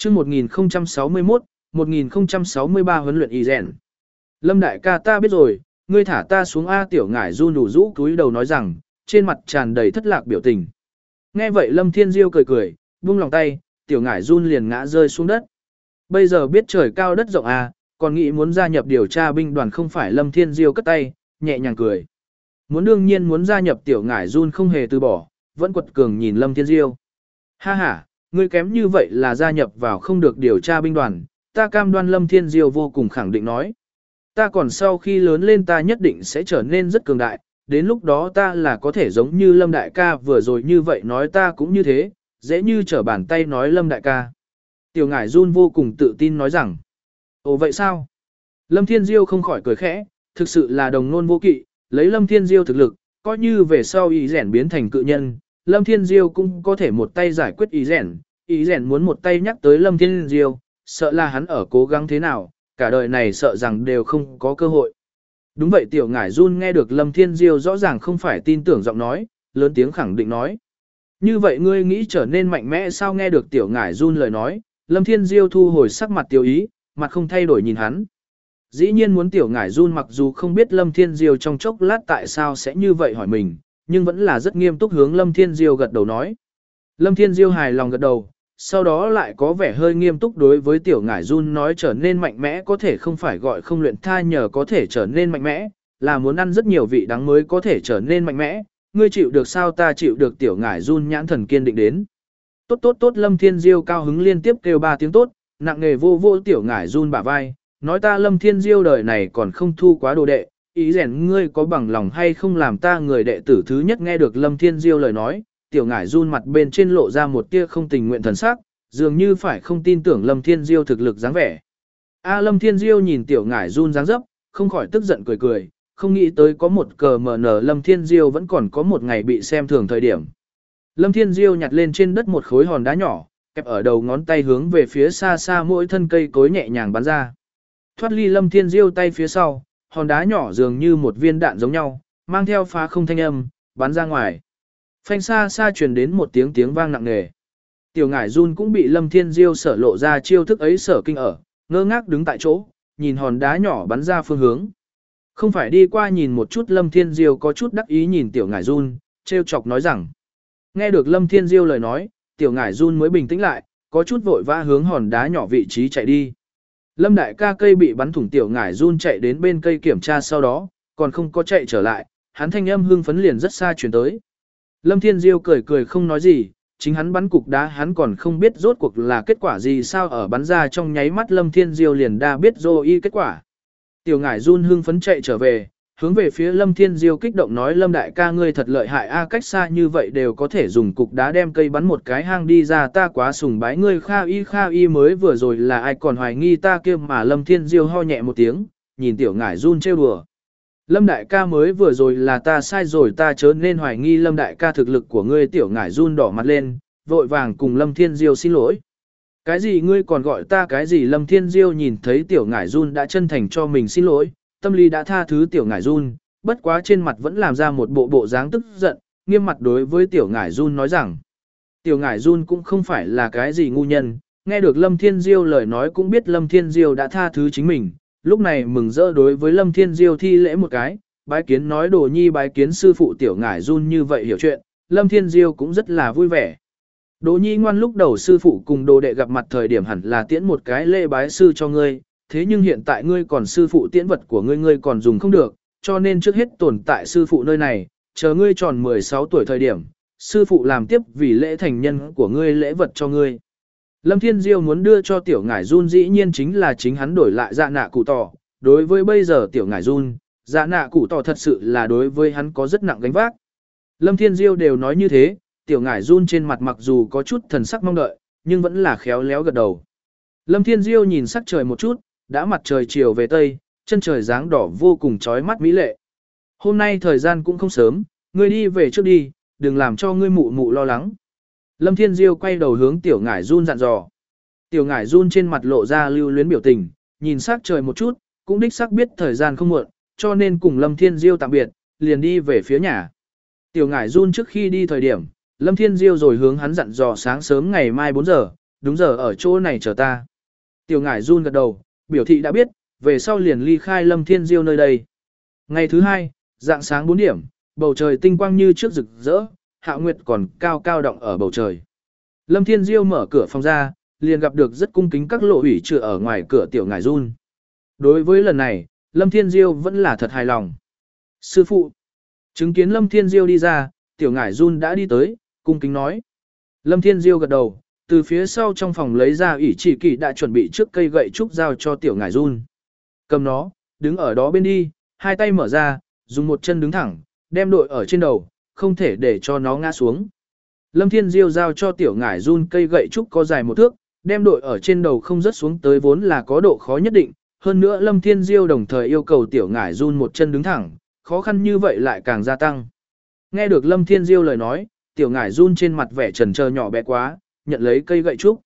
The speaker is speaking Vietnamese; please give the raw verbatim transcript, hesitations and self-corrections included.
chương một nghìn không trăm sáu mươi mốt, một nghìn không trăm sáu mươi ba huấn luyện y rèn. Lâm đại ca ta biết rồi, ngươi thả ta xuống A. Tiểu ngải run đủ rũ cúi đầu nói rằng, trên mặt tràn đầy thất lạc biểu tình. Nghe vậy Lâm Thiên Diêu cười cười, buông lòng tay, tiểu ngải run liền ngã rơi xuống đất. Bây giờ biết trời cao đất rộng à, còn nghĩ muốn gia nhập điều tra binh đoàn không phải. Lâm Thiên Diêu cất tay, nhẹ nhàng cười. Muốn đương nhiên muốn gia nhập tiểu ngải run không hề từ bỏ, vẫn quật cường nhìn Lâm Thiên Diêu. Ha ha, ngươi kém như vậy là gia nhập vào không được điều tra binh đoàn, ta cam đoan. Lâm Thiên Diêu vô cùng khẳng định nói. Ta còn sau khi lớn lên ta nhất định sẽ trở nên rất cường đại, đến lúc đó ta là có thể giống như Lâm đại ca vừa rồi như vậy nói ta cũng như thế, dễ như trở bàn tay nói Lâm đại ca. Tiểu ngải run vô cùng tự tin nói rằng. Ồ vậy sao? Lâm Thiên Diêu không khỏi cười khẽ, thực sự là đồng nôn vô kỵ, lấy Lâm Thiên Diêu thực lực, coi như về sau ý rèn biến thành cự nhân, Lâm Thiên Diêu cũng có thể một tay giải quyết ý rèn, ý rèn muốn một tay nhắc tới Lâm Thiên Diêu, sợ là hắn ở cố gắng thế nào, cả đời này sợ rằng đều không có cơ hội. Đúng vậy tiểu ngải run nghe được Lâm Thiên Diêu rõ ràng không phải tin tưởng giọng nói, lớn tiếng khẳng định nói. Như vậy ngươi nghĩ trở nên mạnh mẽ sao? Nghe được tiểu ngải run lời nói, Lâm Thiên Diêu thu hồi sắc mặt tiêu ý, mặt không thay đổi nhìn hắn. Dĩ nhiên muốn tiểu ngải run mặc dù không biết Lâm Thiên Diêu trong chốc lát tại sao sẽ như vậy hỏi mình, nhưng vẫn là rất nghiêm túc hướng Lâm Thiên Diêu gật đầu nói. Lâm Thiên Diêu hài lòng gật đầu, sau đó lại có vẻ hơi nghiêm túc đối với tiểu ngải run nói trở nên mạnh mẽ có thể không phải gọi không luyện tha nhờ có thể trở nên mạnh mẽ, là muốn ăn rất nhiều vị đắng mới có thể trở nên mạnh mẽ, ngươi chịu được sao? Ta chịu được. Tiểu ngải run nhãn thần kiên định đến. Tốt tốt tốt. Lâm Thiên Diêu cao hứng liên tiếp kêu ba tiếng tốt, nặng nề vô vô tiểu ngải run bả vai, nói ta Lâm Thiên Diêu đời này còn không thu quá đồ đệ, ý rèn ngươi có bằng lòng hay không làm ta người đệ tử thứ nhất? Nghe được Lâm Thiên Diêu lời nói, tiểu ngải run mặt bên trên lộ ra một tia không tình nguyện thần sắc, dường như phải không tin tưởng Lâm Thiên Diêu thực lực dáng vẻ. A Lâm Thiên Diêu nhìn tiểu ngải run dáng dấp, không khỏi tức giận cười cười, không nghĩ tới có một cờ mờ nở Lâm Thiên Diêu vẫn còn có một ngày bị xem thường thời điểm. Lâm Thiên Diêu nhặt lên trên đất một khối hòn đá nhỏ, kẹp ở đầu ngón tay hướng về phía xa xa mỗi thân cây cối nhẹ nhàng bắn ra. Thoát ly Lâm Thiên Diêu tay phía sau, hòn đá nhỏ dường như một viên đạn giống nhau, mang theo phá không thanh âm, bắn ra ngoài. Phanh xa xa truyền đến một tiếng tiếng vang nặng nề. Tiểu ngải run cũng bị Lâm Thiên Diêu sở lộ ra chiêu thức ấy sở kinh ở, ngơ ngác đứng tại chỗ, nhìn hòn đá nhỏ bắn ra phương hướng. Không phải đi qua nhìn một chút. Lâm Thiên Diêu có chút đắc ý nhìn tiểu ngải run, trêu chọc nói rằng. Nghe được Lâm Thiên Diêu lời nói, tiểu ngải run mới bình tĩnh lại, có chút vội vã hướng hòn đá nhỏ vị trí chạy đi. Lâm đại ca cây bị bắn thủng, tiểu ngải run chạy đến bên cây kiểm tra sau đó, còn không có chạy trở lại, hắn thanh âm hưng phấn liền rất xa chuyển tới. Lâm Thiên Diêu cười cười không nói gì, chính hắn bắn cục đá hắn còn không biết rốt cuộc là kết quả gì sao ở bắn ra trong nháy mắt Lâm Thiên Diêu liền đa biết rồi kết quả. Tiểu ngải run hưng phấn chạy trở về, hướng về phía Lâm Thiên Diêu kích động nói Lâm đại ca ngươi thật lợi hại a, cách xa như vậy đều có thể dùng cục đá đem cây bắn một cái hang đi ra, ta quá sùng bái ngươi. Kha y Kha y mới vừa rồi là ai còn hoài nghi ta kia mà. Lâm Thiên Diêu ho nhẹ một tiếng, nhìn tiểu ngải run trêu đùa. Lâm đại ca mới vừa rồi là ta sai rồi, ta chớ nên hoài nghi Lâm đại ca thực lực của ngươi. Tiểu ngải run đỏ mặt lên, vội vàng cùng Lâm Thiên Diêu xin lỗi. Cái gì ngươi còn gọi ta cái gì? Lâm Thiên Diêu nhìn thấy tiểu ngải run đã chân thành cho mình xin lỗi, tâm lý đã tha thứ tiểu ngải run, bất quá trên mặt vẫn làm ra một bộ bộ dáng tức giận, nghiêm mặt đối với tiểu ngải run nói rằng. Tiểu ngải run cũng không phải là cái gì ngu nhân, nghe được Lâm Thiên Diêu lời nói cũng biết Lâm Thiên Diêu đã tha thứ chính mình, lúc này mừng rỡ đối với Lâm Thiên Diêu thi lễ một cái, bái kiến nói đồ nhi bái kiến sư phụ. Tiểu ngải run như vậy hiểu chuyện, Lâm Thiên Diêu cũng rất là vui vẻ. Đồ nhi ngoan, lúc đầu sư phụ cùng đồ đệ gặp mặt thời điểm hẳn là tiễn một cái lễ bái sư cho ngươi, thế nhưng hiện tại ngươi còn sư phụ tiễn vật của ngươi ngươi còn dùng không được, cho nên trước hết tồn tại sư phụ nơi này, chờ ngươi tròn mười sáu tuổi thời điểm, sư phụ làm tiếp vì lễ thành nhân của ngươi lễ vật cho ngươi. Lâm Thiên Diêu muốn đưa cho tiểu ngải run dĩ nhiên chính là chính hắn đổi lại dạ nạ cụ tỏ, đối với bây giờ tiểu ngải run, dạ nạ cụ tỏ thật sự là đối với hắn có rất nặng gánh vác. Lâm Thiên Diêu đều nói như thế, tiểu ngải run trên mặt mặc dù có chút thần sắc mong đợi, nhưng vẫn là khéo léo gật đầu. Lâm Thiên Diêu nhìn sắc trời một chút, đã mặt trời chiều về tây, chân trời dáng đỏ vô cùng chói mắt mỹ lệ. Hôm nay thời gian cũng không sớm, ngươi đi về trước đi, đừng làm cho ngươi mụ mụ lo lắng. Lâm Thiên Diêu quay đầu hướng tiểu ngải run dặn dò. Tiểu ngải run trên mặt lộ ra lưu luyến biểu tình, nhìn sắc trời một chút, cũng đích xác biết thời gian không muộn, cho nên cùng Lâm Thiên Diêu tạm biệt, liền đi về phía nhà. Tiểu ngải run trước khi đi thời điểm, Lâm Thiên Diêu rồi hướng hắn dặn dò sáng sớm ngày mai bốn giờ, đúng giờ ở chỗ này chờ ta. Tiểu ngải run gật đầu, biểu thị đã biết, về sau liền ly khai Lâm Thiên Diêu nơi đây. Ngày thứ hai, dạng sáng bốn điểm, bầu trời tinh quang như trước rực rỡ, Hạo Nguyệt còn cao cao động ở bầu trời. Lâm Thiên Diêu mở cửa phòng ra, liền gặp được rất cung kính các lộ ủy trừ ở ngoài cửa tiểu ngải run. Đối với lần này, Lâm Thiên Diêu vẫn là thật hài lòng. Sư phụ, chứng kiến Lâm Thiên Diêu đi ra, tiểu ngải run đã đi tới, cung kính nói. Lâm Thiên Diêu gật đầu, từ phía sau trong phòng lấy ra ủy chỉ kỳ đã chuẩn bị trước cây gậy trúc giao cho tiểu ngải run. Cầm nó, đứng ở đó bên đi, hai tay mở ra, dùng một chân đứng thẳng, đem đội ở trên đầu, không thể để cho nó ngã xuống. Lâm Thiên Diêu giao cho tiểu ngải run cây gậy trúc có dài một thước, đem đội ở trên đầu không rớt xuống tới vốn là có độ khó nhất định. Hơn nữa Lâm Thiên Diêu đồng thời yêu cầu tiểu ngải run một chân đứng thẳng, khó khăn như vậy lại càng gia tăng. Nghe được Lâm Thiên Diêu lời nói, tiểu ngải run trên mặt vẻ trần trơ nhỏ bé quá, nhận lấy cây gậy trúc.